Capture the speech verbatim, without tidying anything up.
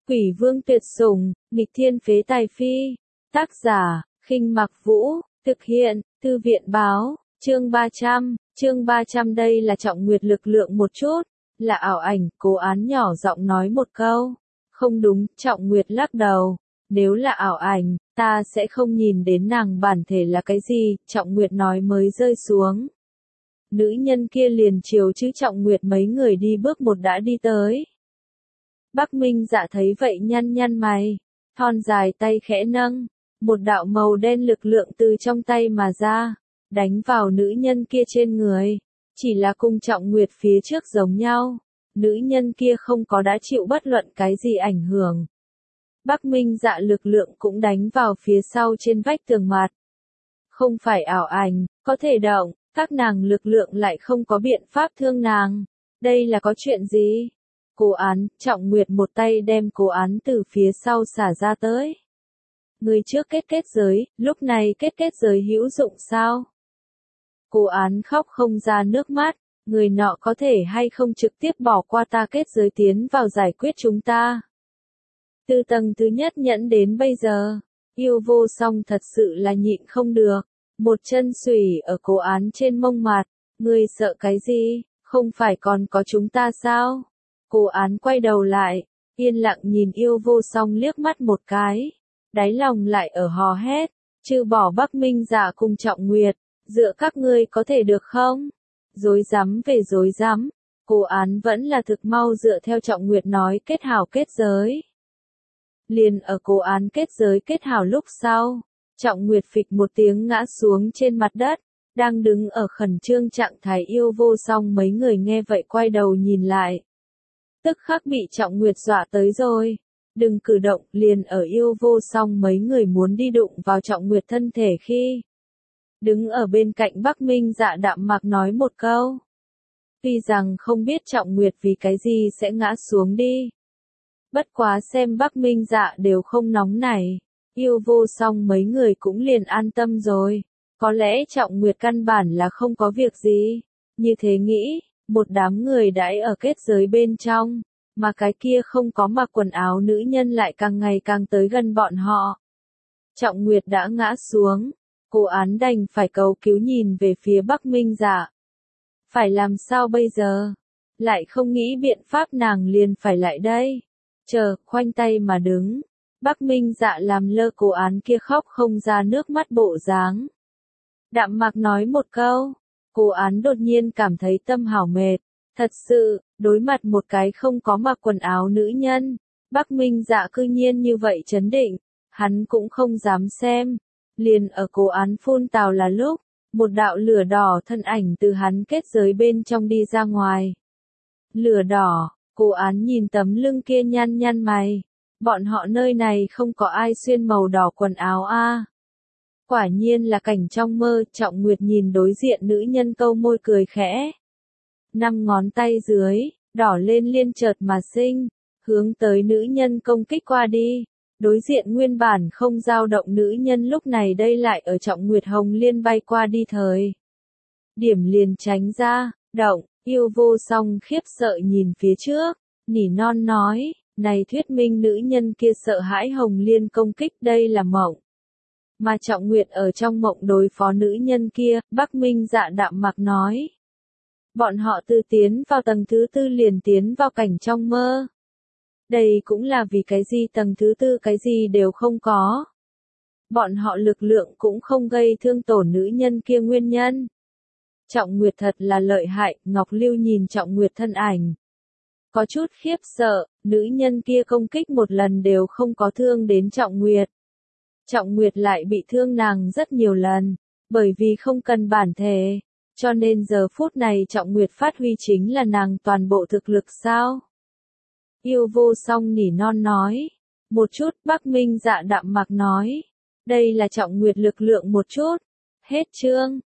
Quỷ vương tuyệt sủng, nghịch thiên phế tài phi. Tác giả, Khinh Mặc Vũ, thực hiện, Thư viện báo, chương ba trăm, chương ba trăm đây là Trọng Nguyệt lực lượng một chút, là ảo ảnh, Cố Án nhỏ giọng nói một câu. Không đúng, Trọng Nguyệt lắc đầu, nếu là ảo ảnh, ta sẽ không nhìn đến nàng bản thể là cái gì, Trọng Nguyệt nói mới rơi xuống. Nữ nhân kia liền chiều chứ Trọng Nguyệt mấy người đi bước một đã đi tới. Bắc Minh Dạ thấy vậy nhăn nhăn mày, thon dài tay khẽ nâng, một đạo màu đen lực lượng từ trong tay mà ra, đánh vào nữ nhân kia trên người, chỉ là cùng Trọng Nguyệt phía trước giống nhau, nữ nhân kia không có đã chịu bất luận cái gì ảnh hưởng. Bắc Minh Dạ lực lượng cũng đánh vào phía sau trên vách tường mặt. Không phải ảo ảnh, có thể động, các nàng lực lượng lại không có biện pháp thương nàng. Đây là có chuyện gì? Cố Án, Trọng Nguyệt một tay đem Cố Án từ phía sau xả ra tới. Người trước kết kết giới, lúc này kết kết giới hữu dụng sao? Cố Án khóc không ra nước mắt, người nọ có thể hay không trực tiếp bỏ qua ta kết giới tiến vào giải quyết chúng ta. Từ tầng thứ nhất nhẫn đến bây giờ, yêu vô song thật sự là nhịn không được, một chân xủy ở Cố Án trên mông mặt, người sợ cái gì, không phải còn có chúng ta sao? Cố Án quay đầu lại, yên lặng nhìn yêu vô song liếc mắt một cái, đáy lòng lại ở hò hét, trừ bỏ Bắc Minh Dạ cùng Trọng Nguyệt, dựa các ngươi có thể được không? Dối rắm về dối rắm, Cố Án vẫn là thực mau dựa theo Trọng Nguyệt nói kết hảo kết giới. Liền ở Cố Án kết giới kết hảo lúc sau, Trọng Nguyệt phịch một tiếng ngã xuống trên mặt đất, đang đứng ở khẩn trương trạng thái yêu vô song mấy người nghe vậy quay đầu nhìn lại. Tức khắc bị Trọng Nguyệt dọa tới rồi, đừng cử động, liền ở yêu vô song mấy người muốn đi đụng vào Trọng Nguyệt thân thể khi. Đứng ở bên cạnh Bắc Minh Dạ đạm mạc nói một câu. Tuy rằng không biết Trọng Nguyệt vì cái gì sẽ ngã xuống đi. Bất quá xem Bắc Minh Dạ đều không nóng nảy, yêu vô song mấy người cũng liền an tâm rồi. Có lẽ Trọng Nguyệt căn bản là không có việc gì, như thế nghĩ. Một đám người đãi ở kết giới bên trong, mà cái kia không có mặc quần áo nữ nhân lại càng ngày càng tới gần bọn họ. Trọng Nguyệt đã ngã xuống, Cố Án đành phải cầu cứu nhìn về phía Bắc Minh Dạ. Phải làm sao bây giờ? Lại không nghĩ biện pháp nàng liền phải lại đây. Chờ, khoanh tay mà đứng. Bắc Minh Dạ làm lơ Cố Án kia khóc không ra nước mắt bộ dáng. Đạm mạc nói một câu. Cố Án đột nhiên cảm thấy tâm hảo mệt, thật sự, đối mặt một cái không có mặc quần áo nữ nhân, Bắc Minh Dạ cư nhiên như vậy chấn định, hắn cũng không dám xem, liền ở Cố Án phun tào là lúc, một đạo lửa đỏ thân ảnh từ hắn kết giới bên trong đi ra ngoài. Lửa đỏ, Cố Án nhìn tấm lưng kia nhăn nhăn mày, bọn họ nơi này không có ai xuyên màu đỏ quần áo a. À. Quả nhiên là cảnh trong mơ, Trọng Nguyệt nhìn đối diện nữ nhân câu môi cười khẽ. Năm ngón tay dưới, đỏ lên liên chợt mà sinh, hướng tới nữ nhân công kích qua đi. Đối diện nguyên bản không dao động nữ nhân lúc này đây lại ở Trọng Nguyệt hồng liên bay qua đi thời. Điểm liền tránh ra, động, yêu vô song khiếp sợ nhìn phía trước, nỉ non nói, này thuyết minh nữ nhân kia sợ hãi hồng liên công kích đây là mộng. Mà Trọng Nguyệt ở trong mộng đối phó nữ nhân kia, Bắc Minh Dạ đạm mạc nói. Bọn họ từ tiến vào tầng thứ tư liền tiến vào cảnh trong mơ. Đây cũng là vì cái gì tầng thứ tư cái gì đều không có. Bọn họ lực lượng cũng không gây thương tổn nữ nhân kia nguyên nhân. Trọng Nguyệt thật là lợi hại, Ngọc Lưu nhìn Trọng Nguyệt thân ảnh. Có chút khiếp sợ, nữ nhân kia công kích một lần đều không có thương đến Trọng Nguyệt. Trọng Nguyệt lại bị thương nàng rất nhiều lần, bởi vì không cần bản thể, cho nên giờ phút này Trọng Nguyệt phát huy chính là nàng toàn bộ thực lực sao? Yêu vô song nỉ non nói, một chút Bắc Minh Dạ đạm mạc nói, đây là Trọng Nguyệt lực lượng một chút, hết chương.